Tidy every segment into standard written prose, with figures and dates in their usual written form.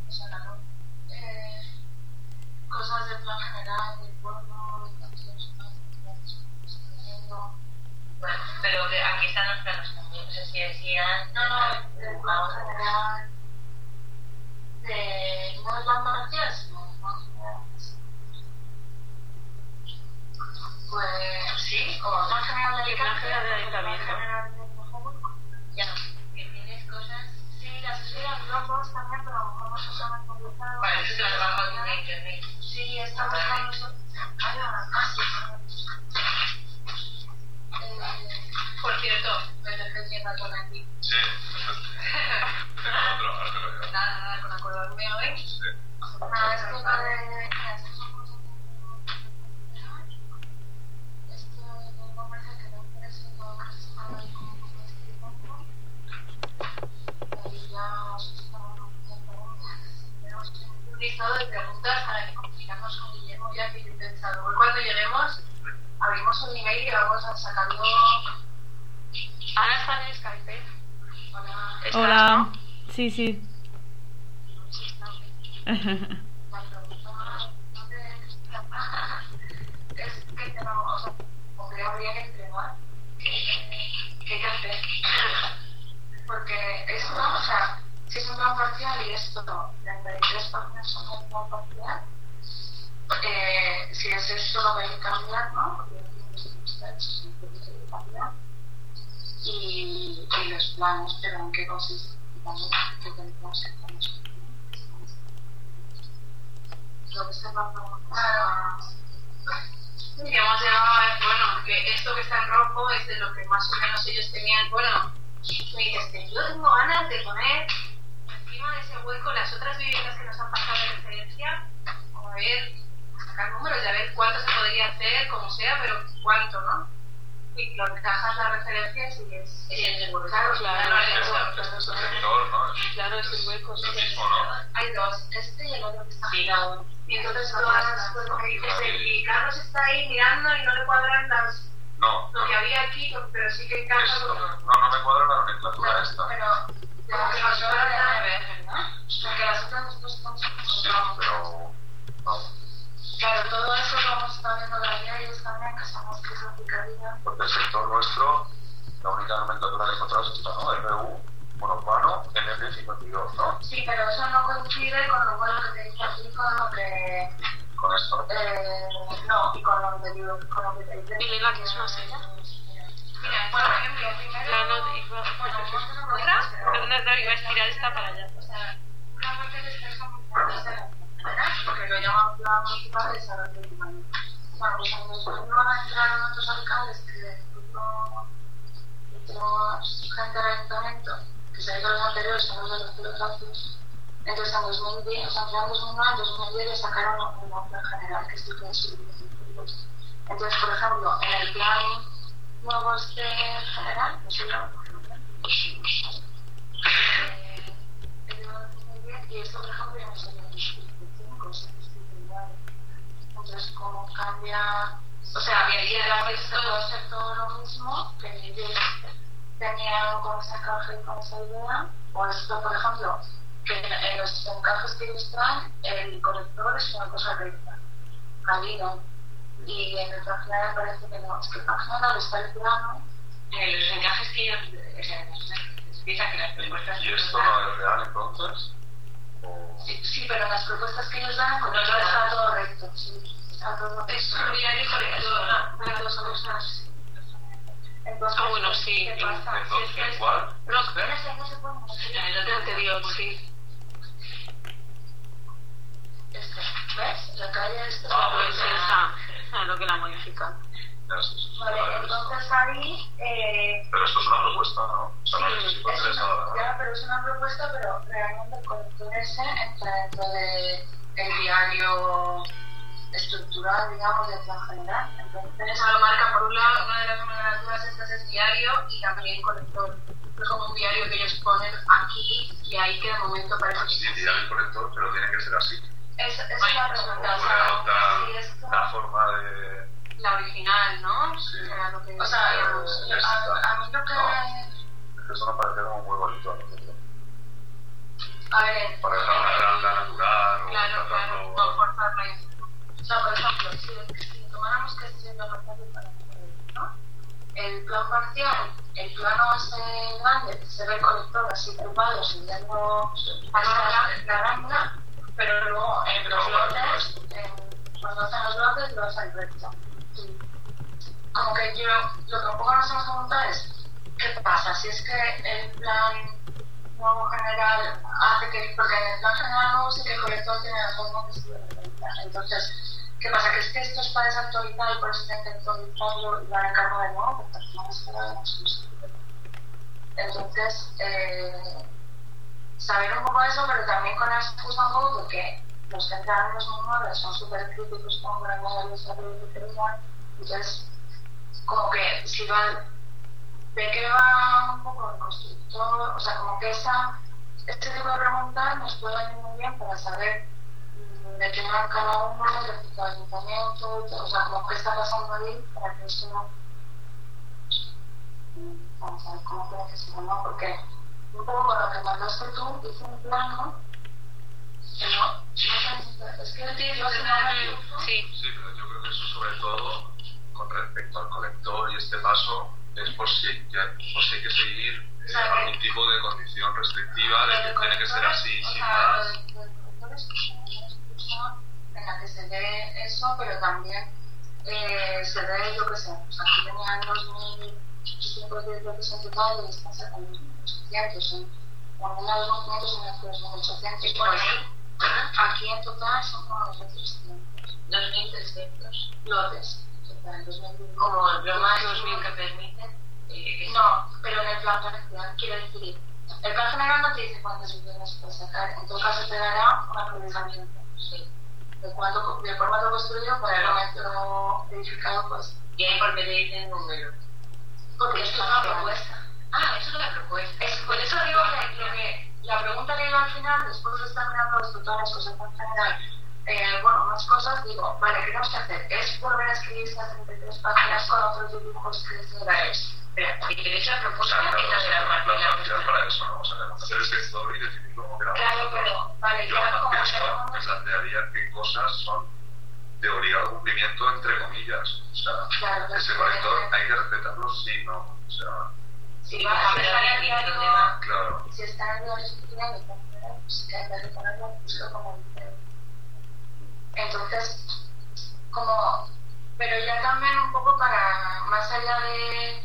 o sea, claro, cosas de plan general, del porno, de canciones, bueno, pero que aquí están los planos también, no sé si decían... No, del plan general, no de plan parroquial, sino de plan general. Pues sí, o plan general de Alicante, Ya, que tienes cosas... Sí, las estoy en Dropbox también, pero a lo mejor no se han actualizado. Vale, eso te lo has bajado de internet. Sí, está buscando... Hay una casa. Por cierto, me dejé tienda con aquí. Sí, tengo otro, ahora te lo digo. Nada, con acordarme hoy. Sí. Nada, es tiempo de... Esto me parece que no parece que estaba ahí como un poco escribiendo. Y ya os estaba tenemos un listado de preguntas para que comunicamos con Guillermo ya que yo he pensado. Hoy cuando lleguemos, abrimos un email y vamos a sacarlo... Ana está en Skype. Hola. Hola. ¿No? Sí, sí. La pregunta es que tenemos, o sea, porque habría que entrenar. ¿Qué hay que hacer? Porque esto, o sea, si es un plan parcial y esto, 33 páginas son un plan parcial, si es esto lo que hay que cambiar, ¿no? Porque hay que cambiar. Y los planos, pero en qué consiste, también que tenemos que planos. Lo que se va a preguntar. Y hemos llegado a ver, bueno, que esto que está en rojo es de lo que más o menos ellos tenían. Bueno, me dices que yo tengo ganas de poner encima de ese hueco las otras viviendas que nos han pasado de referencia, a ver, sacar números y a ver cuánto se podría hacer, como sea, pero cuánto, ¿no? Y lo encajas las referencias y es el hueco. Claro, Claro, es el hueco. Es lo mismo, ¿no? hay dos, este y el otro que está girado. Y entonces todas, pues lo que dices, y Carlos está ahí mirando y no le cuadran las, No, lo que había aquí, pero sí que encaja. esto, Porque, no me cuadra la nomenclatura esta. pero de las otras ya me ves, ¿no? Porque las otras nosotros estamos Sí, pero... Vamos. Claro, todo eso lo hemos estado viendo las leyes también, que sabemos que es la picardía. Porque el sector nuestro, la única nomenclatura que encontramos es esta, ¿no? RU, monopano, NP52, ¿no? Sí, pero eso no coincide con lo bueno que te dice aquí, con lo que... Con esto. No, y con lo anterior, con lo que te dice... Elena, ¿qué es una silla? Mira, por ejemplo, primero... ¿Otra? No, iba a estirar esta para allá. O sea, una parte de estas son muy fuertes de la porque lo llamamos plan municipal de salud municipal. Bueno, pues cuando después van a entrar otros alcaldes que otros gente del ayuntamiento, que se ha ido a los anteriores, son los de los pelotazos. Entonces en 2010, o sea, en 2009, en 2010 le sacaron un plan general, que es el plan públicos. Entonces, por ejemplo, en el plan nuevo general, no sé y esto, por ejemplo, ya no sería en 2025, o sea, entonces, ¿cómo cambia? O sea, había puede ser todo lo mismo, que ellos tenían con ese encaje y con esa idea, o esto, por ejemplo, que en los encajes que ellos traen, el conector es una cosa recta, camino, y en el plan general parece que no, es que el plan general está el plano. Los encajes que ellos... O sea, se piensa que las propuestas... ¿Y esto no es real entonces? Sí, pero en las propuestas que ellos dan, como todo está todo recto. Sí, está todo recto. Es un diario correcto, ¿no? Para todos son cosas. Entonces, bueno, sí. ¿qué pasa? Entonces, ¿cuál? No se puede El anterior, sí. ¿Ves? La calle es... Pues esa, lo que la modifican. Vale, entonces ahí... Pero esto es una propuesta, ¿no? O sea, no sé si puede ser esa... Ya, pero es una propuesta, pero realmente el conector ese entra dentro del diario estructural, digamos, del plan general. Entonces, eso lo marcan por un lado, una de las nomenclaturas estas es diario y también conector. Es como un diario que ellos ponen aquí y ahí que de momento parece que... Sí, diario y conector, pero tiene que ser así. Esa es la pregunta. O puede adoptar si esto... la forma de... La original, ¿no? Sí. O sea, a mí lo que... Es que eso me parece como muy bonito a nosotros. A ver... Por ejemplo, la O sea, por ejemplo, si tomáramos que es el plan parcial para ¿no? El plan parcial, el plano ese grande, se ve el colector así ocupado, siguiendo la rámula, pero luego en los lotes, cuando hacen los lotes, los hay recto. Como que yo, lo que un poco nos hemos preguntado es, ¿qué pasa? Si es que el plan nuevo general hace que, porque en el plan general nuevo sí que el colector tiene la forma que se debe realizar. Entonces, ¿qué pasa? Que es que esto es para desactualizar y por eso tienen que actualizarlo y van a encargo de nuevo, porque al final es para la exclusividad. Entonces, saber un poco eso, pero también con la excusa un poco porque los que entran en los manuales son súper críticos con gran de desarrollo de veterinario. Entonces, como que si va de qué va un poco el constructor, o sea, como que este tipo de preguntas nos puede venir muy bien para saber de qué va cada uno, respecto al ayuntamiento, o sea, como qué está pasando ahí para que eso no. Vamos a ver cómo tiene que ser, ¿no? Porque un poco con lo que mandaste tú, hice un plano que no es que yo al final. Sí, pero yo creo que eso sobre todo con respecto al colector y este paso es por si hay que seguir algún tipo de condición restrictiva de que tiene que ser así sin más. Los colectores en la que se ve eso, pero también se ve, yo qué sé, o sea, aquí tenían 2.810 bloques en total y están sacando 2.800, en una 2.500 y una 2.800, por ahí, aquí en total son como 2.300. 2.300 lotes. Como el plan más 2000 que permite. No, pero en el plan general quiere decir, el plan general no te dice cuántas viviendas puedes sacar, en todo caso te dará una progresamiento, sí, de formato construido por el metro edificado, pues. ¿Y ahí por qué te dicen número? Porque esto es una propuesta. Ah, eso es la propuesta. Por eso digo que la pregunta que digo al final, después de estar mirando todas las cosas en general, bueno, más cosas, digo, vale, ¿qué tenemos que hacer? Es volver a escribir estas 33 páginas con otros dibujos que se y queréis la propuesta que es de la marginal para eso, ¿no? O sea, hacer el sector y definirlo como queramos. Claro, pero, vale, ya como me plantearía qué cosas son de obligado cumplimiento, entre comillas. O sea, claro, ese colector hay que respetarlo, sí, no. O sea, si va a estar en el diario, claro. Si está en el diario escribiendo, pues hay que ponerlo justo como dice. Entonces, como, pero ya también un poco para, más allá de,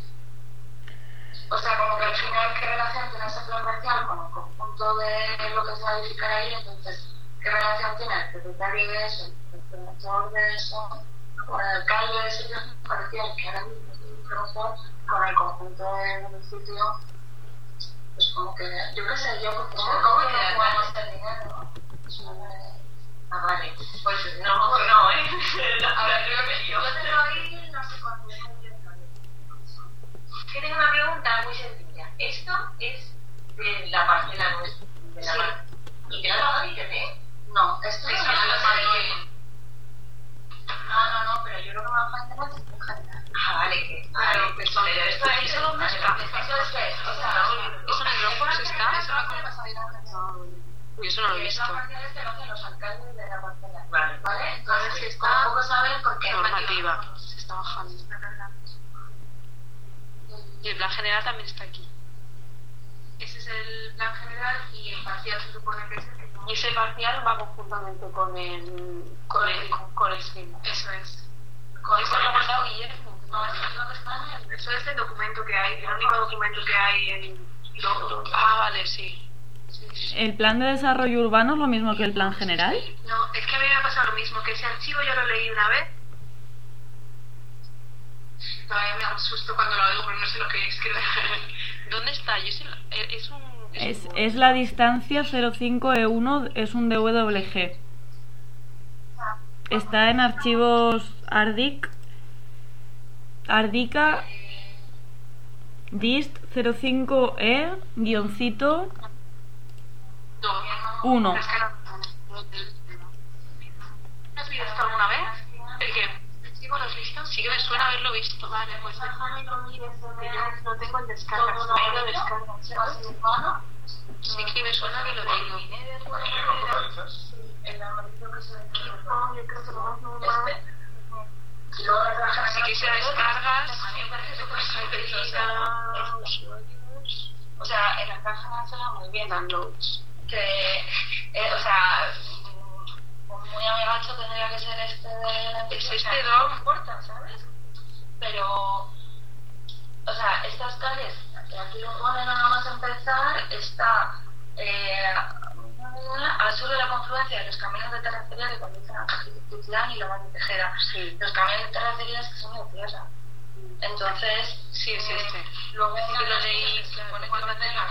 o sea, como que al final, ¿qué relación tiene ese plan parcial con el conjunto de lo que se va a edificar ahí? Entonces, ¿qué relación tiene el propietario de eso, el promotor de eso, con el alcalde de ese plan parcial, que ahora mismo es el promotor, con el conjunto del municipio? Pues como que, yo qué sé, yo, porque ¿cómo que no jugamos el dinero? Ah, vale, pues no, ahora creo que yo tengo ahí, no sé cuánto. Que tengo una pregunta muy sencilla. Esto es de la parcela nuestra, de la marca. ¿Y te lo ha pagado internet? No, esto es no lo sé. No, pero yo lo que me hago internet es en general. Ah, vale, Claro, pero ¿eso dónde está? Eso es que, o sea, ¿eso en Dropbox está? Uy, eso no lo he visto. La parcela es que lo hacen los alcaldes de la parcela. Vale. Entonces, si está, tampoco saber por qué. Normativa. Se está bajando. Y el plan general también está aquí. Ese es el plan general y el parcial se supone que es el que no. Y ese parcial va conjuntamente con el SIM. Eso es. Eso lo ha mandado Guillermo. No, eso es lo que está en el... Eso es el documento que hay, el único documento que hay en Dropbox. Ah, vale, sí. ¿El plan de desarrollo urbano es lo mismo que el plan general? No, es que a mí me ha pasado lo mismo, que ese archivo yo lo leí una vez. Todavía me asusto cuando lo oigo, pero no sé lo que es. ¿Dónde está? Yo sé, Es la distancia 05E1, es un DWG. Está en archivos Ardica dist 05E guioncito 1. Es que no. ¿Has visto esto alguna vez? ¿El qué? ¿Lo has visto? sí que me suena haberlo visto. Vale, pues déjame que mires porque yo lo tengo en descargas. Ahí lo descargas. Sí que me suena que lo tengo. ¿Y en los localizas? El amarillo que se ve yo creo que lo más normal. Y luego la caja Así que si la descargas, me parece súper sencilla. O sea, en la caja se va muy bien downloads. Que, o sea, muy amigacho tendría que ser este de... Es este DOM. No importa, ¿sabes? Pero, o sea, estas calles, que aquí lo pone nada más empezar, está al sur de la confluencia de los caminos de terracería que conducen a Cajitlán y Loma de Tejera. Sí. Los caminos de terracería es que son de tierra. Entonces, sí, es este. luego Sí que lo leí. pone cuando tenga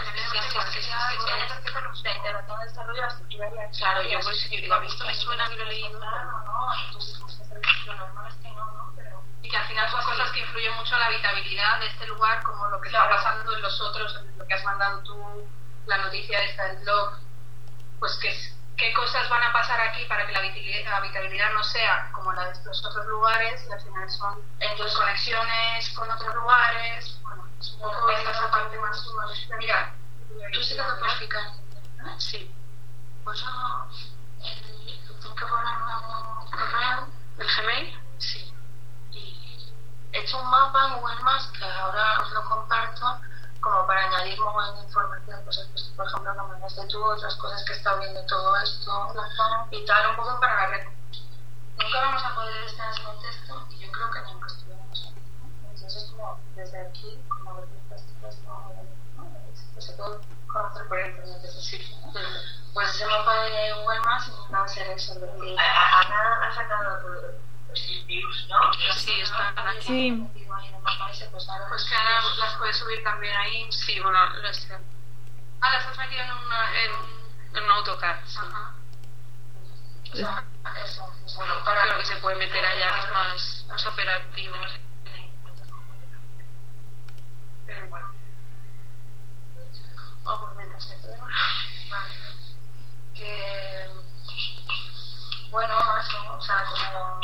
la integración de desarrollo de la estructura vial. Claro, yo pues lo he visto, me suena que lo he leído. Claro, no, entonces lo normal es que no, pero... Y que al final son cosas que influyen mucho en la habitabilidad de este lugar, como lo que está pasando en los otros, en lo que has mandado tú, la noticia esta del blog, pues qué cosas van a pasar aquí para que la habitabilidad no sea como la de estos otros lugares, y al final son entonces conexiones con otros lugares, bueno, es un poco esa parte más suave. Mira, ¿tú sí que te puedes fijar? sí, Pues yo, tengo que ponerme un correo, el Gmail, sí, y he hecho un mapa en Google Maps que ahora os lo comparto como para añadir muy buena información, pues por ejemplo, no mandaste tú, otras cosas que he estado viendo todo esto y tal, un poco para la red. Nunca vamos a poder estar en ese contexto y yo creo que nunca estuviéramos aquí, ¿no? Entonces es como desde aquí, como ver estas cosas, pues se puede conocer por internet, eso sí, ¿no? Pues ese mapa de Google Maps va a ser eso. Ana ha sacado los views, ¿no? sí, están aquí. Sí. Pues Pues que ahora las puedes subir también ahí. Sí, bueno, las has metido en un AutoCAD. Sí. Ajá. O sea, eso. Bueno, creo que se puede meter allá, que es más operativo. Pero bueno. Pues mientras se prueba. Vale. Que. Bueno, eso, o sea, como.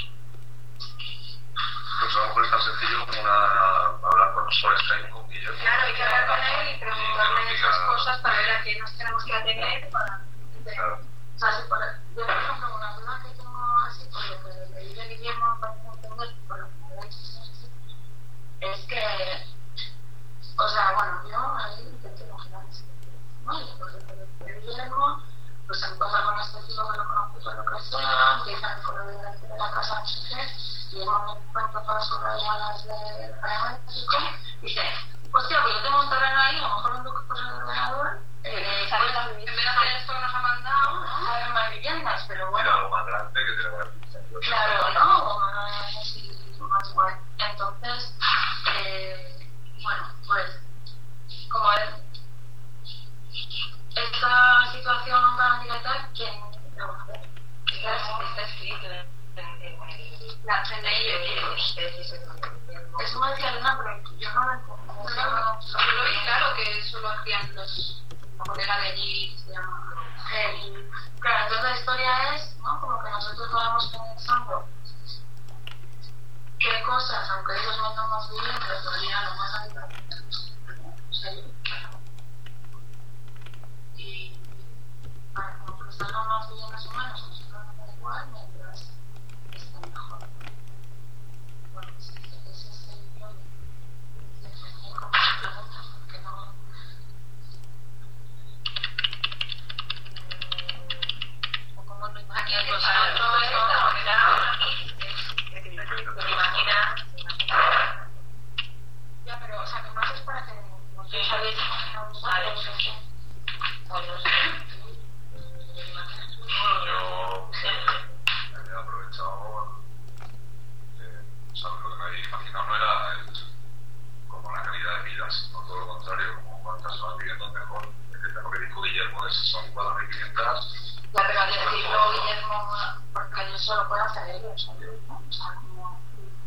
Pues a lo mejor es tan sencillo como hablar por Skype con Guillermo. Claro, hay que hablar con él y preguntarle esas cosas para ver a qué nos tenemos que atener. Claro. O sea, si yo, por ejemplo, una duda que tengo así, por lo que le dije a Guillermo para entender, por lo que me lo he dicho, es que, o sea, bueno, yo ahí intento imaginar eso, ¿no? Y por lo que Guillermo, pues se encuentra con este chico que lo conoce por lo que sea, empieza el correo de la casa, no sé qué, y en un momento todas sus llamadas del paramétrico, y dice, hostia, pues yo tengo un terreno ahí, a lo mejor un poco cosas del ordenador, en vez de hacer esto que nos ha mandado, ¿no? Hay más viviendas, pero bueno. Era algo más grande que tiene que Claro, ¿no? O más guay. Entonces, bueno, pues, como esta situación tan directa, ¿quién lo va a hacer? Está escrito en ellos. Eso me decía Elena, pero yo no lo entiendo. yo lo vi claro que eso lo hacían la colega de allí, se llama. Claro, entonces la historia es, ¿no? Como que nosotros vamos pensando qué cosas, aunque ellos no estamos viviendo, podrían lo más habitualmente. O sea, y para como que están más bien más o menos, nosotros nos da igual, mientras está mejor. Bueno, ese es el rollo. Definir como se pregunta, porque no. O como no Aquí imaginas hay que los parar todo otros, esto, ¿no? porque claro, Te imaginas. Ya, pero, o sea, que más es para que vosotros sabéis imaginar un lugar, o sea, que... Yo he aprovechado, ¿sabes? Lo que me había imaginado no era como la calidad de vida, sino todo lo contrario, como cuántas van viviendo mejor. Es que tengo que decir Guillermo de si son 4.500. Ya, pero al decirlo Guillermo, porque ellos solo pueden hacer ellos, ¿no? O sea, como...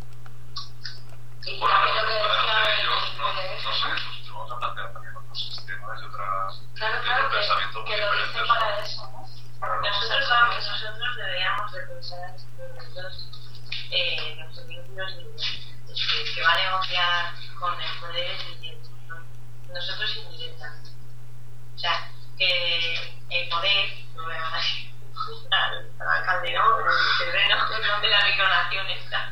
Y Bueno, también lo que decía ellos, no eso, sé, pues vamos a plantear también otros sistemas y otras claro, pensamiento muy que lo dicen diferentes. para eso, ¿no? Nosotros deberíamos de pensar en estos que va a negociar con el poder nosotros indirectamente. O sea, que el poder, no me llaman así, al alcalde, ¿no? El terreno de la micronación esta,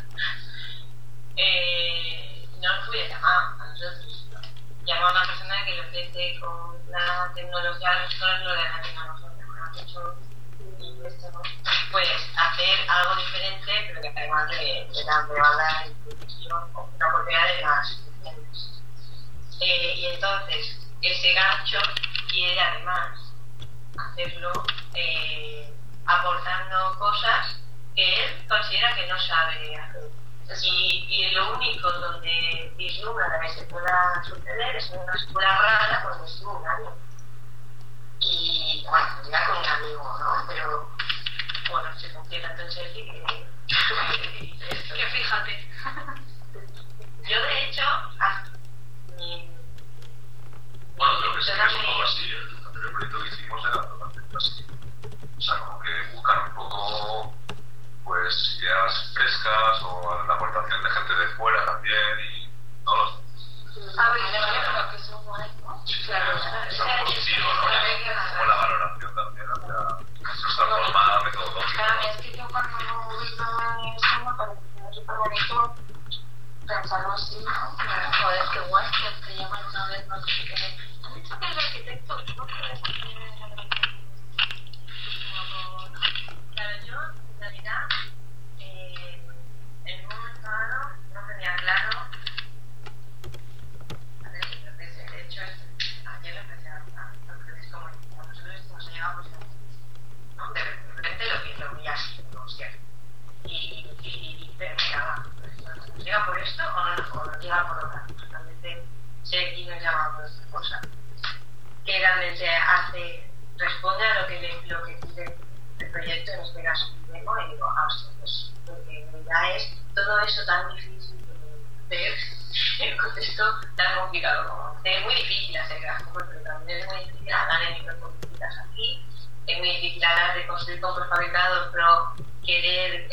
no nos hubiera llamado a nosotros. Llama a una persona que le ofrece con la tecnología, nosotros no le dan la tecnología, mejor dicho, y esto, ¿no? Pues hacer algo diferente, pero que además le dan privada y producción o una oportunidad de las instituciones. Y entonces, ese gancho quiere además hacerlo aportando cosas que él considera que no sabe hacer. Y lo único donde vislumbra que se pueda suceder es en una escuela rara donde estuvo un año. Y bueno, ya con un amigo, ¿no? Pero bueno, se confía tanto en Sergi que fíjate. Yo de hecho, bueno, creo que sí que es un poco así. El anterior proyecto que hicimos era totalmente así. O sea, como que buscar un poco pues ideas frescas o la aportación de gente de fuera también y no lo sé. A ver, lo que es un guay, ¿no? Sí, claro, es algo positivo, ¿no? Como la valoración también hacia nuestra forma metodológica. Claro, es que yo cuando vi todo eso me pareció súper bonito pensarlo así, ¿no? Joder, qué guay, que te llaman una vez, no sé qué. ¿Has dicho que el arquitecto no puede hacer? Claro, yo en realidad en un momento dado no tenía claro. A ver, de hecho, ayer lo empecé a hablar, porque es como nosotros estamos allá, pues no, de repente lo vi así, ¿no? Y pero miraba, ¿nos llega por esto o nos llega por otra? Realmente sé quién nos llama por otra cosa. Que realmente responde a lo que pide el proyecto, en este caso el demo, y digo, pues lo que en realidad es todo eso tan difícil de ver en el contexto tan complicado como hacer. Es muy difícil hacer gráficos, pero también es muy difícil hablar de micropolíticas aquí, es muy difícil hablar de construir con prefabricados, pero querer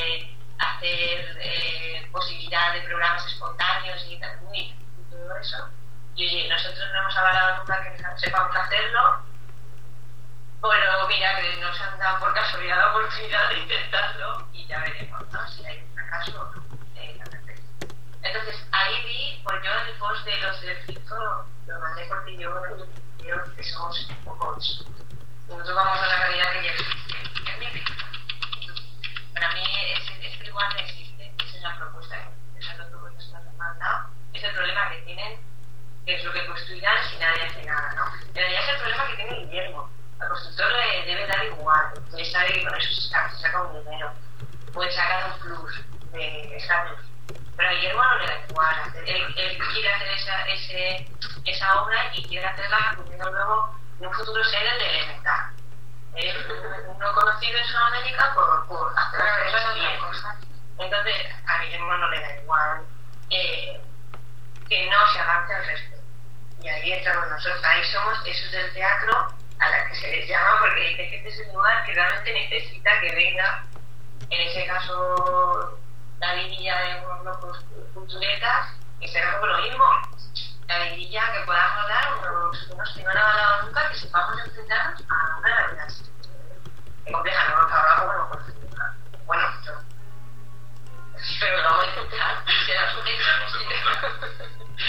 hacer posibilidad de programas espontáneos y tal, muy difícil todo eso. Y oye, nosotros no hemos avalado nunca que sepamos hacerlo. Bueno, mira, que nos han dado por casualidad la oportunidad de intentarlo y ya veremos, ¿no? Si hay un fracaso o no. Entonces, ahí vi, pues yo en el post de los del FIFO lo mandé porque yo creo que somos un poco eso. Nosotros vamos a una realidad que ya existe, es mi FIFO. Para mí, este igual no existe, esa es la propuesta, esa es la propuesta que nos han mandado, es el problema que tienen, que es lo que construirán si nadie hace nada, ¿no? En realidad es el problema que tiene Guillermo. Al constructor le debe dar igual, él sabe que con eso se saca un dinero, puede sacar un plus de estatus, pero a Guillermo no le da igual, él quiere hacer esa obra y quiere hacerla pudiendo luego en un futuro ser el de Elemental. No conocido en Sudamérica por hacer las cosas bien. Entonces a Guillermo no le da igual que no se avance al resto. Y ahí entramos nosotros, ahí somos esos del teatro a la que se les llama porque dice que este es el lugar que realmente necesita que venga, en ese caso la vidilla de unos locos culturetas, y será como lo mismo, la vidilla que podamos dar unos que no han avalado nunca, que sepamos enfrentarnos a una realidad compleja, no nos hablamos bueno, yo pero lo vamos a intentar, será un éxito.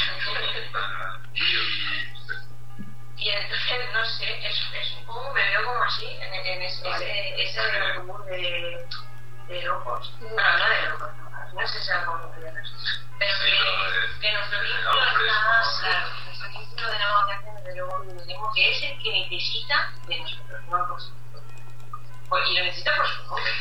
Y entonces, no sé, es un poco, me veo como así, en ese rumor de locos. Bueno, no de locos, no sé si sea como que pero que nuestro vínculo está, nuestro vínculo de negociación, desde luego, tenemos que es el que necesita de nosotros, no por y lo necesita por su nombre.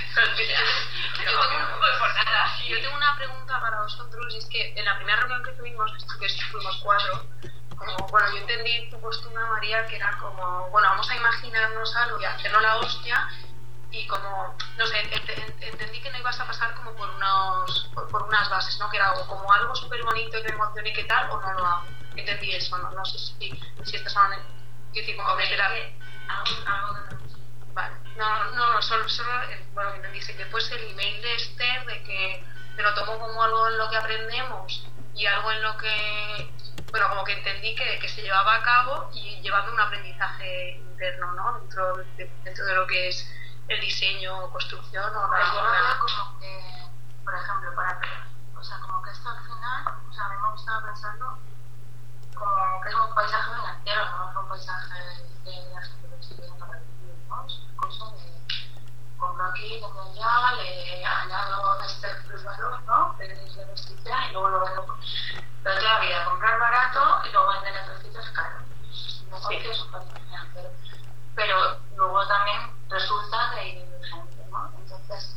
Yo tengo una pregunta para vosotros, y es que en la primera reunión que tuvimos, que fuimos 4, yo entendí tu postura, María, que era como, vamos a imaginarnos algo y hacerlo la hostia, y como, no sé, entendí que no ibas a pasar como por unas bases, ¿no? Que era como algo súper bonito y me emocione y qué tal, o no lo hago. Entendí eso, no sé si estás hablando, como que era algo que no. Vale, solo que entendí que después el email de Esther, de que me lo tomo como algo en lo que aprendemos y algo en lo que bueno, como que entendí que se llevaba a cabo y llevando un aprendizaje interno, ¿no? Dentro de lo que es el diseño, construcción o yo lo veo como que, por ejemplo, o sea, como que esto al final, o sea, a mí me gustaba pensarlo como que es un paisaje financiero, no es un paisaje de la gente que estoy viendo para vivir, ¿no? Es una cosa de compro aquí, vendo allá, le añado este plusvalor, ¿no? De beneficia y luego lo vendo. Pero es la vida, comprar barato y luego vender en otros sitios caro. No sé que es un paisaje financiero. Pero luego también resulta de indigente, ¿no? Entonces,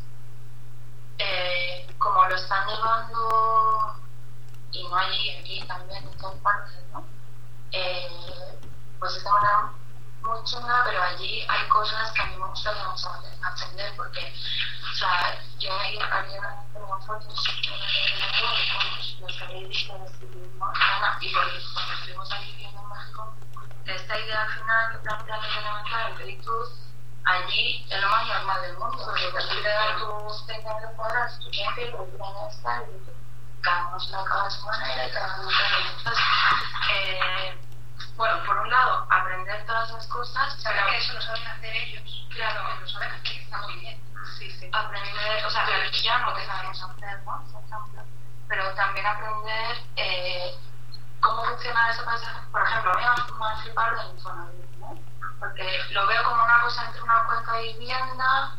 como lo están llevando, y no allí, aquí también, en todas partes, ¿no? Pues es de manera muy chunga, pero allí hay cosas que a mí me gustaría mucho aprender, porque, o sea, yo ahí había como fotos con los que habéis visto de civismo, y porque cuando estuvimos aquí viviendo en México, esta idea final que plantea el elemental, el plenitud, allí es lo más normal del mundo, porque te dan tus 30 metros cuadrados, tu tiempo y luego tu año está, y cada uno se lo acaba de su manera y cada uno tiene. Entonces, bueno, por un lado, aprender todas esas cosas, saber que eso lo saben hacer ellos. Claro, lo saben hacer, que está muy bien. Sí. Aprender, o sea, ya no que sabemos hacer, ¿no? Pero también aprender cómo funciona ese paisaje. Por ejemplo, a mí me ha flipado el Infonavit, ¿no? Porque lo veo como una cosa entre una cuenta de vivienda,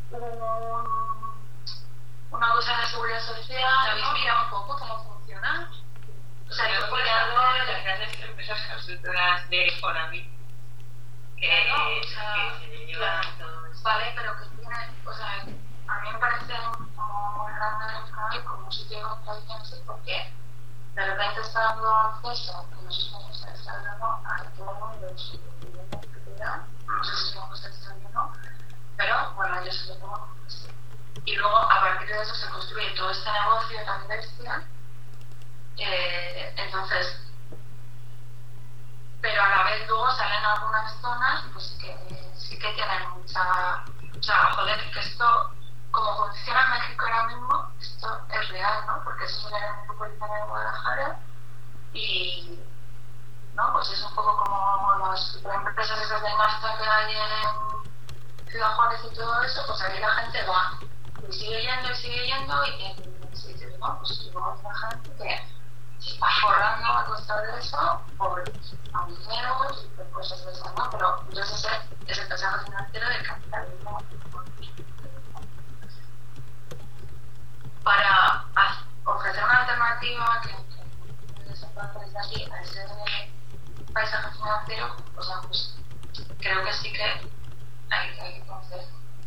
una cosa de seguridad social. ¿Habéis mirado un poco cómo funciona? O sea, yo voy a ver las grandes empresas constructoras de Infonavit que se llevan todo eso. Vale, pero que tienen, o sea, a mí me parece como muy grande el Infonavit como un sitio de contradicciones, porque de repente está dando acceso, que no sé cómo se está dando a todo el mundo en su vivienda propiedad, no sé si es una cosa extraña o no, pero bueno, yo sé que tengo que sí. Y luego a partir de eso se construye todo este negocio tan bestia. Entonces, pero a la vez luego salen algunas zonas pues que sí que tienen mucha, o sea, joder, que esto como funciona en México ahora mismo, esto es real, ¿no? Porque eso es el área metropolitana de Guadalajara y no, pues es un poco como las empresas esas de Nafta que hay en Ciudad Juárez y todo eso, pues ahí la gente va y sigue yendo y en sitios, ¿no? Pues luego hay una gente que se está forrando a costa de eso por amigueros y por cosas de esas, ¿no? Pero yo sé ese paisaje financiero del capitalismo para ofrecer una alternativa que se pueda ofrecer aquí a ese paisaje financiero, o sea, pues creo que sí que hay que conocer.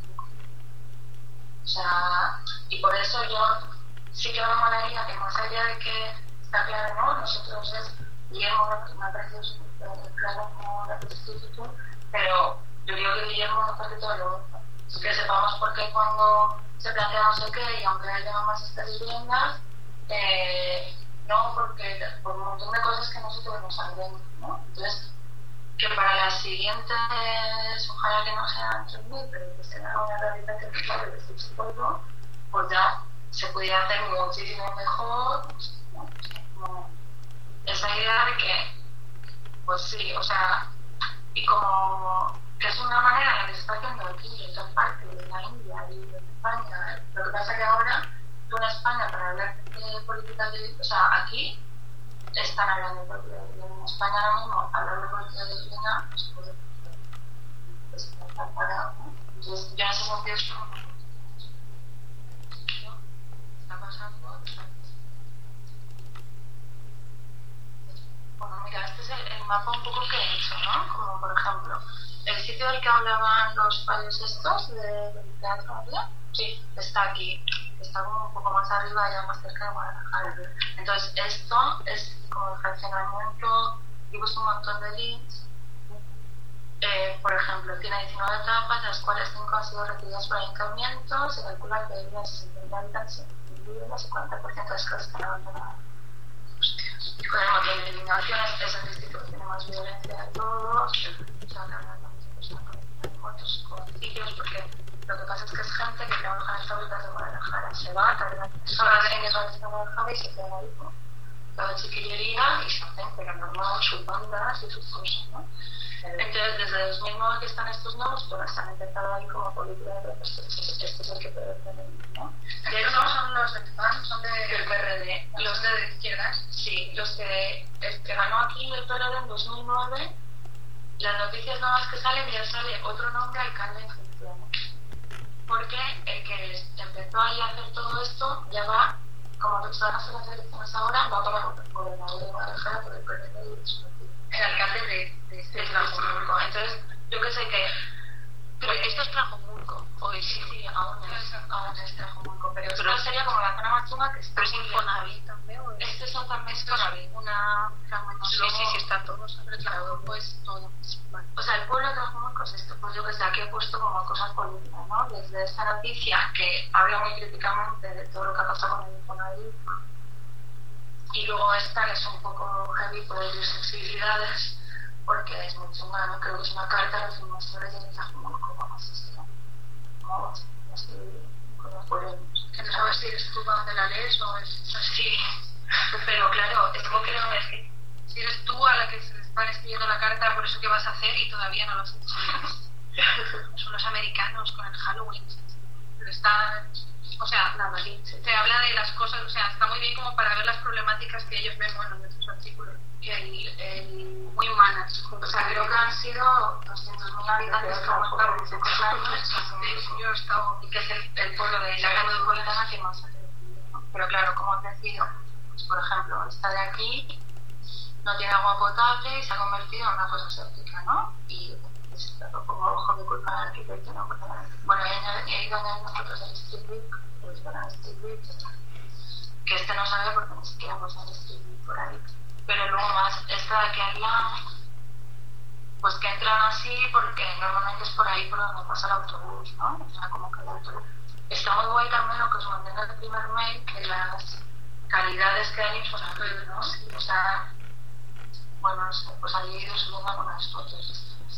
O sea, y por eso yo sí que me molaría que más allá de que está claro, ¿no? Nosotros es Guillermo, me ha parecido súper claro como la sustitución, pero yo digo que Guillermo no parte todo lo que sepamos por qué cuando se plantea no sé qué y aunque haya más estas viviendas, no, porque por un montón de cosas que nosotros no sabemos, ¿no? Entonces, que para las siguientes, ojalá que no sean 3.000, pero que sea una realidad que no sabe de su pueblo, pues ya se pudiera hacer muchísimo mejor, pues, ¿no? Como esa idea de que, pues sí, o sea, y como que es una manera en la que se está haciendo aquí en todas partes de la India y de España, lo que pasa es que ahora tú en España para hablar de política de, o sea, aquí están hablando de política de vivienda, en España ahora mismo hablar de política de vivienda pues está parado, ¿no? Entonces yo en ese sentido es como está pasando. Bueno, mira, este es el mapa un poco que he hecho, ¿no? Como por ejemplo, el sitio del que hablaban los fallos estos del teatro, ¿verdad? Sí, está aquí, está como un poco más arriba, ya más cerca de Guadalajara. Entonces, esto es como el fraccionamiento, y pues un montón de links. Por ejemplo, tiene 19 etapas, de las cuales 5 han sido recibidas por ayuntamiento. Se calcula que hay unas 60 habitantes en viviendas y 40% de las casas están abandonadas. Hostias. Y con el montón de eliminaciones, es el distrito que tiene más violencia de todos. O sea, que hablan de muertos concilios, porque lo que pasa es que es gente que trabaja en las fábricas de Guadalajara. Se va, carga horas en esas de Guadalajara y se queda ahí, ¿no? cada chiquillería y se hacen, pero normal, sus bandas y sus cosas, ¿no? Entonces, desde 2009 que están estos nuevos, pues se han intentado ahí como política de pues, este es el que puede tener, ¿no? De hecho, no son los del PAN, son del PRD. Los de izquierdas. Sí, el que ganó aquí el PRD en 2009, las noticias nuevas que salen ya sale otro nombre alcalde en funciones. Porque el que empezó ahí a hacer todo esto ya va, como se van a hacer las elecciones ahora, va para gobernador de Guadalajara por el PRD y su partido. El alcalde de Tlajomulco. Entonces, yo que sé que... Pero esto es Tlajomulco. Sí, aún es Tlajomulco. Pero esto sería como la zona más chunga que está... Pero es Infonavit también. Este son también una fragmentación. Sí, están todos. Pero Tlajomulco es todo. Vale. O sea, el pueblo de Tlajomulco es esto. Pues yo que sé, aquí he puesto como cosas políticas, ¿no? Desde esta noticia que habla muy críticamente de todo lo que ha pasado con el Infonavit. Y luego esta que es un poco heavy por sus sensibilidades, porque es muy chunga, ¿no? Creo que es una carta a los inversores de Tlajomulco, vamos a decir, ¿no? Así, con los pueblos. Que no sabes si eres tú donde la lees o es así. Sí, pero claro, es que si eres tú a la que se les van escribiendo la carta por eso que vas a hacer y todavía no lo has hecho. Son los americanos con el Halloween. Pero está... O sea, se habla de las cosas, o sea, está muy bien como para ver las problemáticas que ellos ven, bueno, en estos artículos. Muy humanas. O sea, creo que han sido 200.000 habitantes que han estado en pocos años. Yo he estado... Y que es el pueblo de la gran metropolitana que más ha crecido, ¿no? Pero claro, ¿cómo ha crecido? Pues, por ejemplo, esta de aquí no tiene agua potable y se ha convertido en una fosa séptica, ¿no? Y lo pongo ojo de culpa al arquitecto, ¿no? Porque, bueno, he ido a nosotros al Street View, pues van al Street View, que este no sabe porque ni siquiera pues al Street View por ahí. Pero luego más, esta de aquí al lado, pues que entran así porque normalmente es por ahí por donde pasa el autobús, ¿no? O sea, como que el autobús. Está muy guay también lo que os mandé en el primer mail, que las calidades que hay en Infonavit, ¿no? O sea, bueno, no sé, pues ahí he ido subiendo algunas fotos.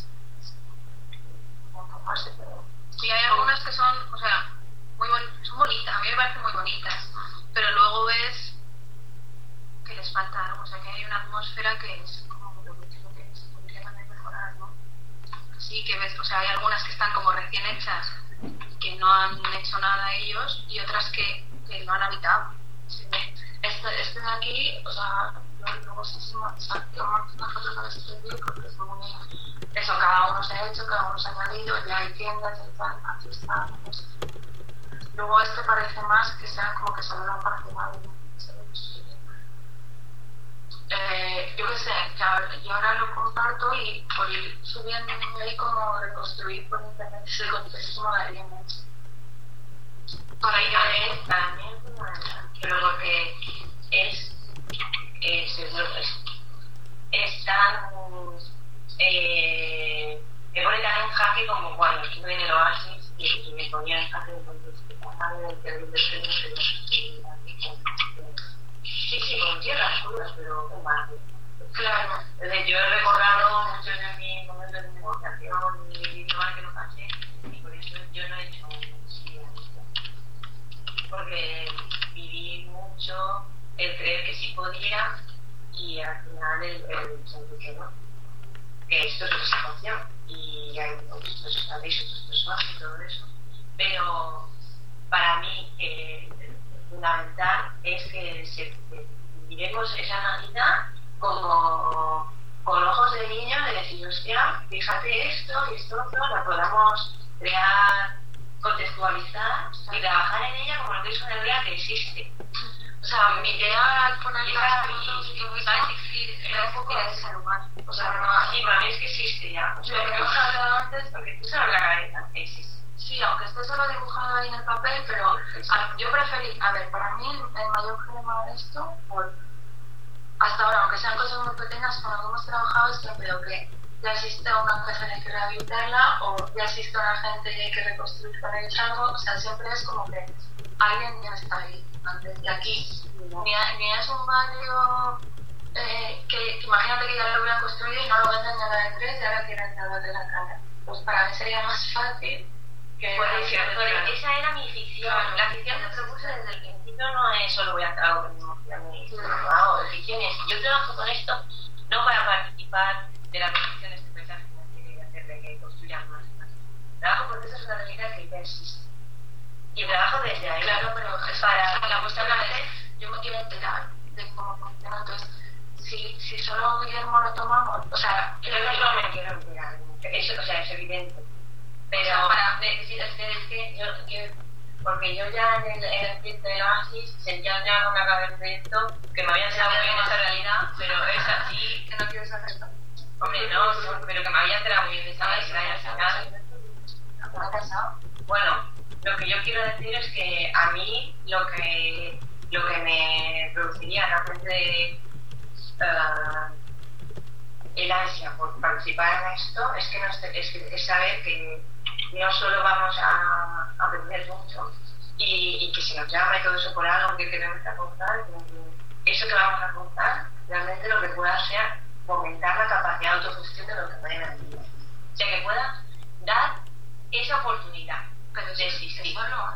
Sí, hay algunas que son, o sea, son bonitas, a mí me parecen muy bonitas, pero luego ves que les falta algo, o sea, que hay una atmósfera que es como lo que se podría también mejorar, ¿no? Sí, que ves, o sea, hay algunas que están como recién hechas, que no han hecho nada ellos, y otras que lo han habitado. Sí. Este de aquí, o sea, luego sí se una foto para este vídeo porque es muy... Eso, cada uno se ha hecho, cada uno se ha añadido, ya hay tiendas y tal, aquí está, no sé. Luego este parece más que sea como que solo lo han parcelado, ¿no? Yo qué sé, yo ahora lo comparto y por ir subiendo ahí como reconstruir por internet ese contexto daría mucho. Para ir a ver también, pero porque es tan me pone tan en jaque como cuando estuve en el Oasis y me ponía en jaque con sí, con tierras crudas, pero con más. Claro, yo he recordado muchos de mis momentos de negociación y lo mal que lo pasé, y por eso yo no he hecho porque viví mucho el creer que sí podía y al final el sentir que no, que esto es lo que se funciona y hay otros avisos, otros más y todo eso, pero para mí fundamental es que miremos esa Navidad como con ojos de niño de decir, hostia, fíjate esto y esto otro, la podamos crear, contextualizar y trabajar en ella como lo que es una idea que existe. O sea, mi idea al poner las fotos y todo eso va a existir, era un poco de ser humano. O sea, sí, para mí es que existe ya. O sea, lo que hemos hablado antes, porque tú sabes la cabeza, existe. Sí, aunque esté solo dibujado ahí en el papel, pero yo preferí, a ver, para mí el mayor problema de esto, hasta ahora, aunque sean cosas muy pequeñas, con lo que hemos trabajado es que veo que ya existe una empresa que hay que rehabilitarla o ya existe una gente que hay que reconstruir con ellos algo, o sea, siempre es como que alguien ya está ahí, antes de aquí. Ni es un barrio que imagínate que ya lo hubieran construido y no lo venden ya de 3 y ahora quieren darle la cara. Pues para mí sería más fácil que... Pues esa era mi ficción. La ficción que propuse desde desde el principio no es solo voy a hacer algo que me emocione y lo hago, de ficción es yo trabajo con esto no para participar de la construcción de este paisaje financiero y hacer de que construyan más. Trabajo porque esa es una realidad que ya existe. Y trabajo desde ahí. Claro, pero es para la cuestión es, yo me quiero enterar de cómo funciona. Entonces, si solo Guillermo lo tomamos, o sea, yo no me quiero enterar. Eso, o sea, es evidente. Pero o sea, para decir a ustedes que porque yo ya en el proyecto de Oasis sentía ya con la cabeza del proyecto que me había enterado muy bien esa realidad, pero es así que no quiero saber esto. Hombre, no, pero que me había enterado muy bien de esa realidad y al final. Bueno, lo que yo quiero decir es que a mí lo que me produciría realmente el ansia por participar en esto es saber que no solo vamos a aprender mucho y que se nos llama y todo eso por algo que queremos aportar, que eso que vamos a aportar realmente lo que pueda ser fomentar la capacidad de autogestión de los que vayan a vivir. O sea, que pueda dar esa oportunidad de existir.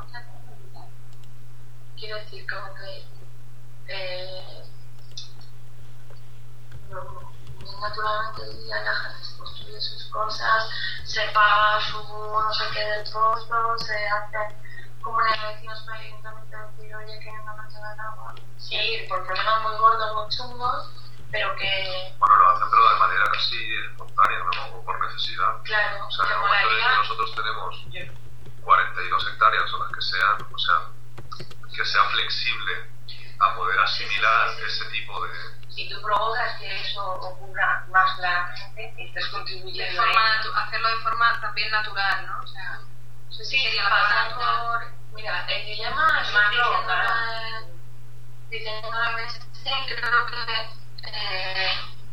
Quiero decir, como que naturalmente la gente se construye sus cosas, se paga su no sé qué del fondo, se hace comunicaciones para el ayuntamiento decir, oye, que no nos dan agua. Sí, por problemas muy gordos, muy chungos, pero que... Bueno, lo hacen pero de manera casi espontánea, ¿no? O por necesidad. Claro, o sea, en el momento de que nosotros tenemos 42 hectáreas o las que sean, o sea, que sea flexible a poder asimilar ese tipo de... Si tú provocas que eso ocurra más claramente, estás contribuyendo a hacerlo de forma también natural, ¿no? O sea, sí, sería por... Mira, el dilema es más diciendo creo que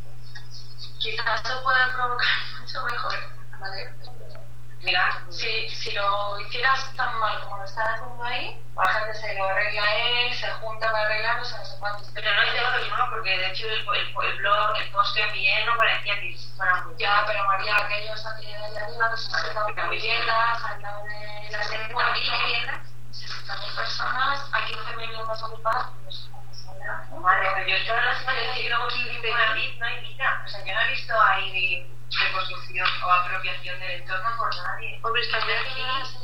quizás se puede provocar mucho mejor, ¿vale? Mira, si lo hicieras tan mal como lo estás haciendo ahí, la gente se lo arregla él, se junta para arreglarlo, no sé cuántos. Pero no es de otro, ¿no? Porque de hecho el blog, el post que envié no parecía que fuera muy ya, pero María, aquellos aquí de arriba que se han sentado en viviendas, al lado de las viviendas, 60.000 personas, a 15.000 viviendas ocupadas, pues madre, pero yo todas las semanas que luego si vivo en Madrid no hay vida. O sea, yo no he visto ahí reconstrucción o apropiación del entorno por nadie. Hombre, estás de aquí.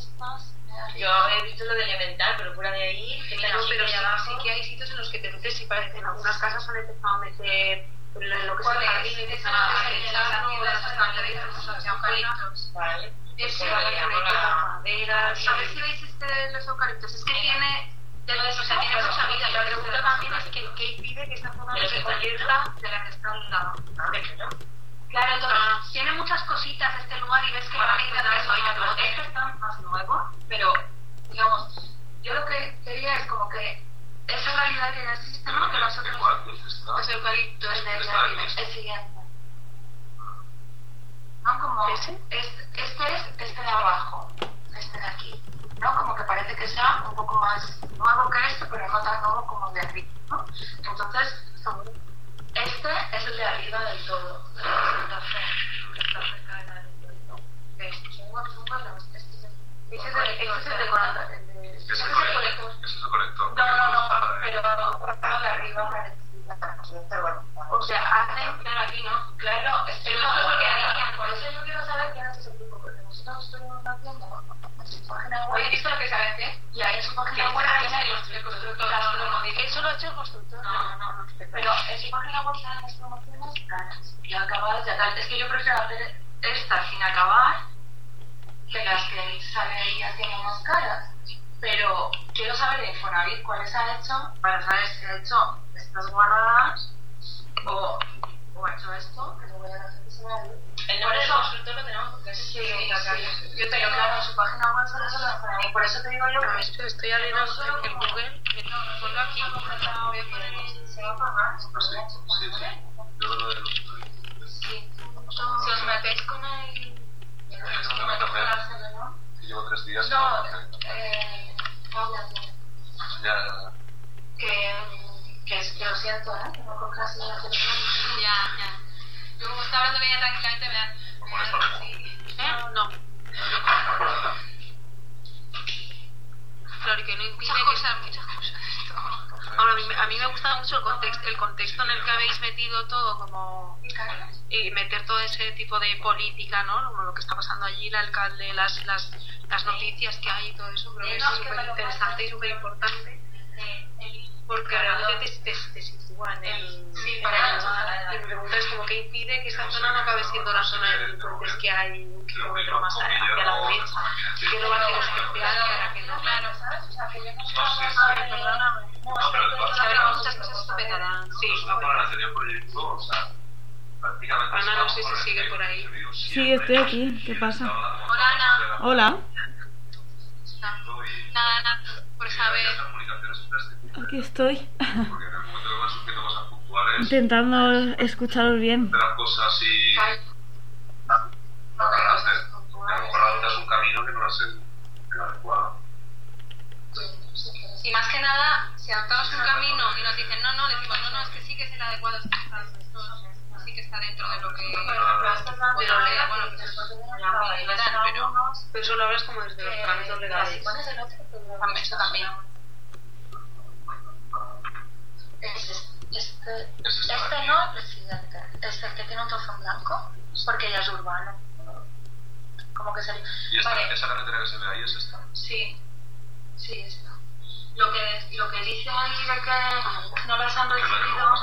Yo he visto lo de elemental, pero fuera de ahí, claro, pero sí que hay sitios en los que te metes y parecen algunas casas han empezado a meter lo que es el jardín, empiezan a hacer los eucaliptos. Vale. Eso, madera. ¿Sabes si veis los eucaliptos? Es que tiene. O sea, tiene mucha vida. La pregunta también es que impide que esta zona no se convierta de la que está al lado. Claro, entonces tiene muchas cositas este lugar y ves que la medida de eso este está más nuevo, pero digamos, yo lo que quería es como que esa realidad que ya existe, ¿no? Que nosotros los eucaliptos el siguiente. ¿No? Como este es de abajo, este de aquí. ¿No? Como que parece que sea un poco más nuevo que este, pero no tan nuevo como el de arriba, ¿no? Entonces, este es el de arriba del todo, de la presentación, que está cerca de la del todo. Ese es el colector. Ese es el colector. No, pero no de arriba parecida. O sea, hacen, claro, aquí no, claro, por eso yo quiero saber quién es ese tipo, porque nosotros estuvimos haciendo página web. ¿He visto lo que se hace? Y ahí en su página web tiene el constructor. ¿Eso lo ha hecho el constructor? No. Pero en su página web salen las promociones caras y acabadas ya tal. Es que yo prefiero hacer estas sin acabar que las que salen ahí haciendo más caras. Pero quiero saber de Infonavit cuáles ha hecho para saber si ha hecho estas guardadas o ha hecho esto, que luego ya la gente se va a ver. El nombre del constructor lo tenemos porque Sí, yo tengo claro en su página web solo eso y por eso te digo yo que estoy abriendo en Google, ponlo aquí, voy a poner se va a pagar, si os metéis con el... Llevo 3 días. Paula, que lo siento, que no cojas la Ya. Yo como estaba hablando bien tranquilamente me da... No. Pero que no impide muchas cosas. Ahora, a mí me gusta mucho el contexto en el que habéis metido todo, como y meter todo ese tipo de política, ¿no? Como lo que está pasando allí, el alcalde, las noticias que hay y todo eso, creo que es súper interesante y súper importante, porque realmente te sitúa en el lugar. Y mi pregunta es como, ¿qué impide que esta zona no acabe siendo la zona de delincuentes que hay un kilómetro más hacia la derecha? ¿Qué lo va a hacer especial que hará que no? Claro, ¿sabes? O sea, que yo no sé. Perdóname. Sabremos muchas cosas que se petarán. Sí, para el anterior proyecto, o sea, prácticamente. Ana, no sé si sigue por ahí. Sí, estoy aquí. ¿Qué pasa? Hola, Ana. Hola. Nada, por saber. Aquí estoy. Porque en el momento que van surgiendo cosas puntuales. Intentando escucharos bien. De las cosas y. A lo mejor adoptas un camino que no es el adecuado. Y más que nada, si adoptamos un camino y nos dicen no, le decimos no, es que sí que es el adecuado, esto sí que está dentro de lo que pero lea, bueno, pues es legal, pero eso lo hablas como desde los parámetros legales. Eso también. Este no es presidente, es el que tiene un trozo en blanco, porque ya es urbano. Como que sería. ¿Y esa carretera que se ve ahí es esta? Sí, esta. Lo que dice ahí de que no las han recibido.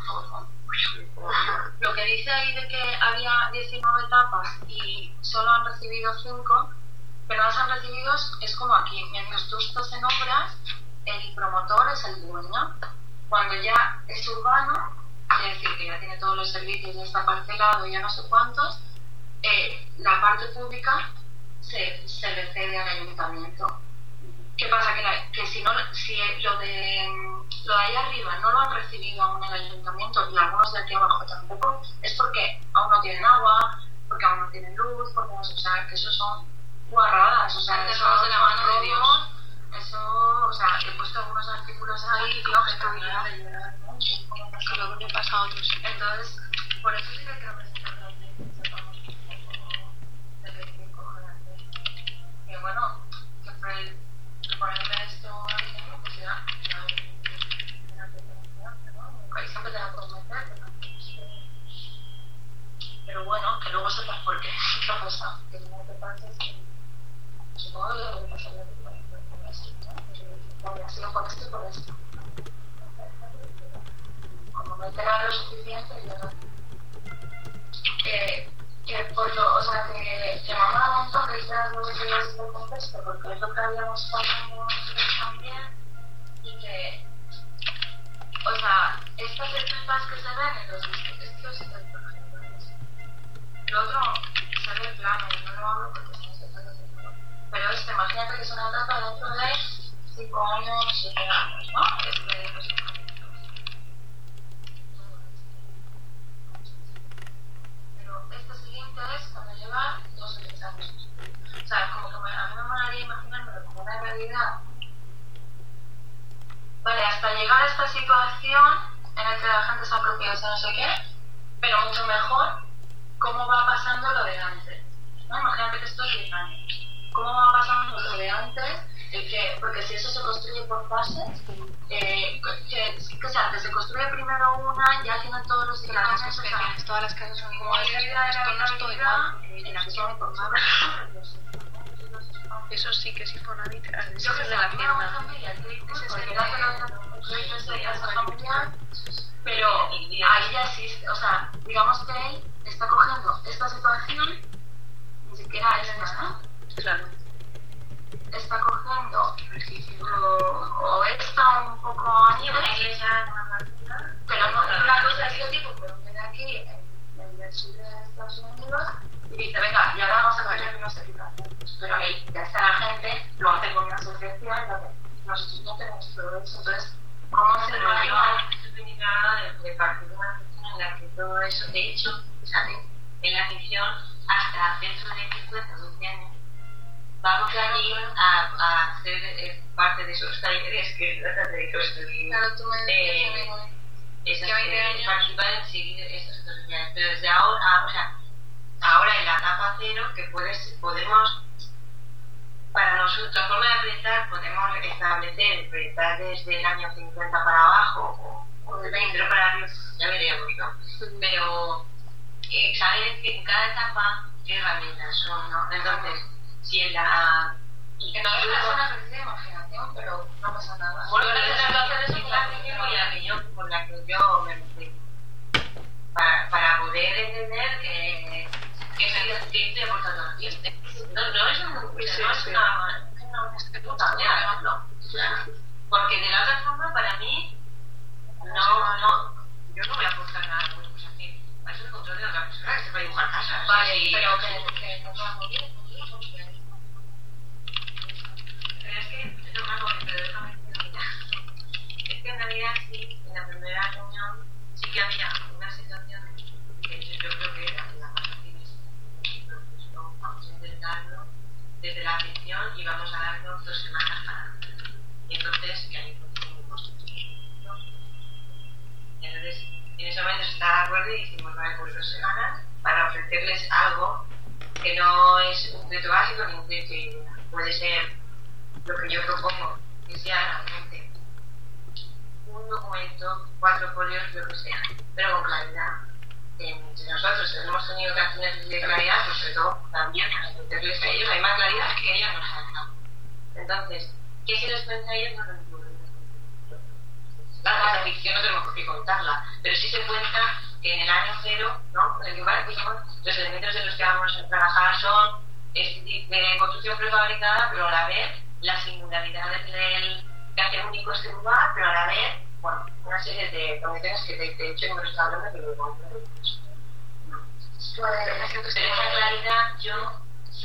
Lo que dice ahí de que había 19 etapas y solo han recibido 5, pero no las han recibido es como aquí. Mientras tú estás en obras, el promotor es el dueño. Cuando ya es urbano, es decir, que ya tiene todos los servicios, ya está parcelado, ya no sé cuántos, la parte pública se le cede al ayuntamiento. ¿Qué pasa? Que si lo de ahí arriba no lo han recibido aún el ayuntamiento y algunos de aquí abajo tampoco, es porque aún no tienen agua, porque aún no tienen luz, porque no, o sea, que eso son guarradas, o sea, eso de la mano de Dios. Eso, o sea, he puesto algunos artículos ahí, digo que estoy de llorar, ¿no? Que luego me pasa a otros. Entonces, por eso sí que quiero presentarlo aquí, que sepamos un poco de qué cojones. Que bueno, que ponerle esto a dinero, pues ya ¿no? Siempre te la puedo meter, pero bueno, que luego sepas por qué otra cosa, que no te pases, supongo que lo que pasaría con esto, ¿no? Ha sido por esto y por esto. Como me he enterado lo suficiente, yo que por lo, o sea, que me mola un montón que dijeras lo que querías del contexto, porque es lo que habíamos pasado también, y que, o sea, estas etapas que se ven en los estos ejemplos, lo otro se ve plano, y no lo hablo porque no se trata de todo, pero imagínate que es una etapa dentro de 5 años, 7 años, ¿no? Este siguiente es cuando lleva 2 o 3 años. O sea, como que a mí me molaría imaginármelo como una realidad. Vale, hasta llegar a esta situación en la que la gente se apropia de no sé qué, pero mucho mejor cómo va pasando lo de antes. ¿No? Imagínate que esto es 10 años. ¿Cómo va pasando lo de antes? Porque si eso se construye por fases, que sea, que se construye primero una, ya tienen todos los edificios, todas las casas son iguales, esto no es todo igual, en acción por nada. Eso sí que es Infonavit, eso es de la hacienda. Pero ahí ya existe, o sea, digamos que él está cogiendo esta situación, ni siquiera esta, ¿no? Claro. Está cogiendo o está un poco antes, pero no una cosa de ese tipo, pero viene aquí en el sur de Estados Unidos y dice, venga, y ahora vamos a poner no sé qué hacer. Pero ahí ya está la gente, lo hace con una asociación, nosotros no tenemos progreso, entonces, ¿cómo se imagina? De partir de una ficción en la que todo eso, de hecho, ¿sabes? En la ficción, hasta dentro de 50 o 20 años, vamos allí a hacer parte de esos talleres que tratan de construir. Claro, tú me participar en seguir estas sociedades. Pero desde ahora, o sea, ahora en la etapa cero, que podemos, para nuestra forma de aprender, podemos establecer proyectar desde el año 50 para abajo o de 20 para arriba, ya veríamos, ¿no? Pero saber que en cada etapa qué herramientas son, ¿no? Entonces, si en la... Y que no es una ejercicio de imaginación, pero no pasa nada. Bueno, pero hacer eso con la que yo me metí. Para poder entender que estoy aportando a la gente. No es una puta, ¿no? Porque de la otra forma, para mí, yo no voy a aportar nada. Bueno, pues así, para eso el control de la otra persona, que se puede dibujar casas. Vale, pero que no va muy bien. Pero es que, no me hago bien, pero déjame terminar. Es que en realidad sí, en la primera reunión, sí que había una situación que yo creo que era la más optimista. Vamos a intentarlo desde la afición y vamos a darnos 2 semanas para. Y entonces, que ahí conseguimos. Entonces, en ese momento se estaba de acuerdo y dijimos, vale, pues 2 semanas para ofrecerles algo que no es un reto básico ni un reto idea. Puede ser lo que yo propongo, que sea realmente un documento, 4 folios, lo que sea, pero con claridad. Entre nosotros hemos tenido que hacer de claridad, pues sobre todo también para ofrecerles a ellos, hay más claridad que ellos nos han dado. Entonces, ¿qué se les cuenta a ellos? No lo entiendo. Claro, esa ficción no tenemos por qué contarla, pero sí se cuenta que en el año 0, ¿no? En el que los elementos de los que vamos a trabajar son de construcción prefabricada, pero a la vez las singularidades que hace único este lugar, pero a la vez, bueno, una serie de condiciones que de hecho hemos estado hablando que luego pero esa claridad yo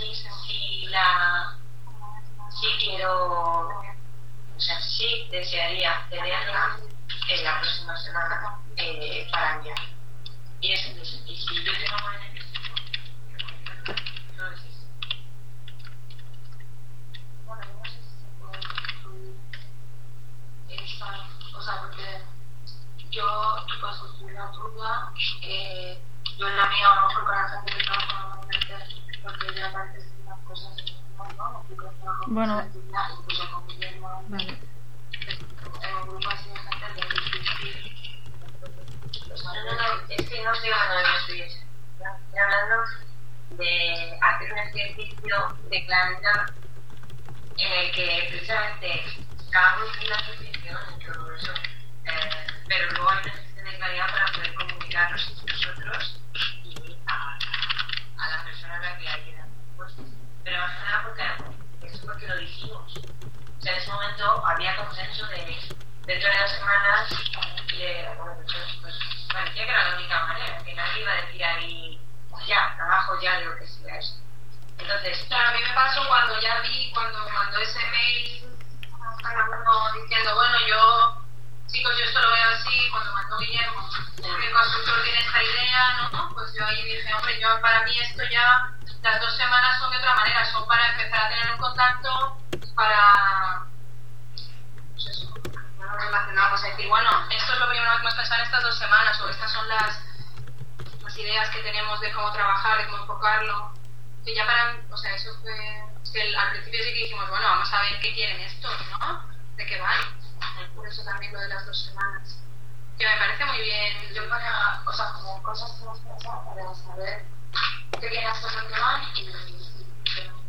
sí quiero, o sea, sí desearía tenerla en la próxima semana para enviar. Y si yo tengo más beneficio, no es eso. Bueno, yo no sé si se puede construir esta, o sea, porque tú puedes construir la tuya, yo en la mía a lo mejor con la gente que trabaja normalmente, porque ya parece que unas cosas no, bueno, incluso con Guillermo, vale. En un grupo así de gente de difícil. No, es que no estoy hablando de construir, estoy hablando de hacer un ejercicio de claridad en el que precisamente cada uno tiene una posición en todo eso, pero luego hay una ejercicio de claridad para poder comunicarnos entre nosotros y a la persona a la que hay que dar respuesta. Pero más que nada porque lo dijimos. O sea, en ese momento había consenso de dentro de 2 semanas pues parecía que era la única manera, que nadie iba a decir ahí ya, trabajo ya de lo que sea eso. Entonces, claro, a mí me pasó cuando mandó ese mail cada uno diciendo, bueno, chicos, yo esto lo veo así, cuando mandó Guillermo, el constructor tiene esta idea, ¿no? Pues yo ahí dije, hombre, para mí esto ya, las 2 semanas son de otra manera, son para empezar a tener un contacto, para, pues eso, no nos relacionamos, a decir, bueno, esto es lo primero que hemos pensado en estas 2 semanas, o estas son las ideas que tenemos de cómo trabajar, de cómo enfocarlo, que ya o sea, eso fue, que al principio sí que dijimos, bueno, vamos a ver qué quieren estos, ¿no? De qué van. Por eso también lo de las 2 semanas. Que me parece muy bien. Yo o sea, como cosas que hemos pensado para saber qué viene hasta lo que van y qué no.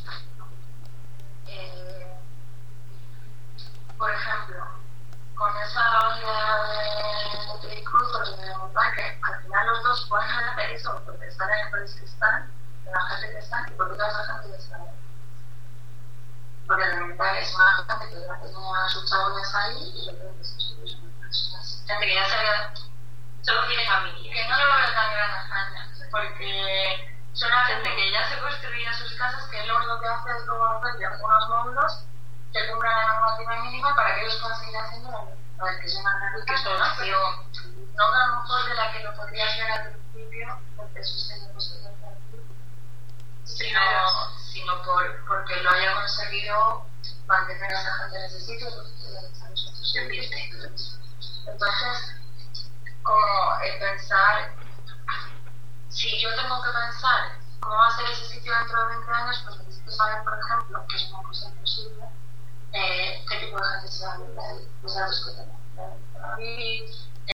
Por ejemplo, con esa idea de Tricruz de montar, que al final los dos pueden hacer eso porque están en el país que están, en la gente que están y porque toda esa gente que está ahí. Porque realmente es una gente que ya tenía sus chabones ahí y yo creo que son personas. Gente que ya sabía, solo tiene familia. Que no lo veo tan gran hazaña, porque son una gente que ya se construía sus casas, que lo único que hace es luego hacer unos módulos que cumplan la normativa mínima para que ellos puedan seguir haciendo para que sea más grande que son, ¿no? Pero no a lo mejor de la que lo podrías ver al principio, porque eso sería posible sino porque lo haya conseguido mantener a esa gente en ese sitio, entonces, como el pensar, si yo tengo que pensar cómo va a ser ese sitio dentro de 20 años, pues necesito saber, por ejemplo, que es una cosa imposible, ¿qué tipo de gente se va a vivir ahí? Los datos que tenemos.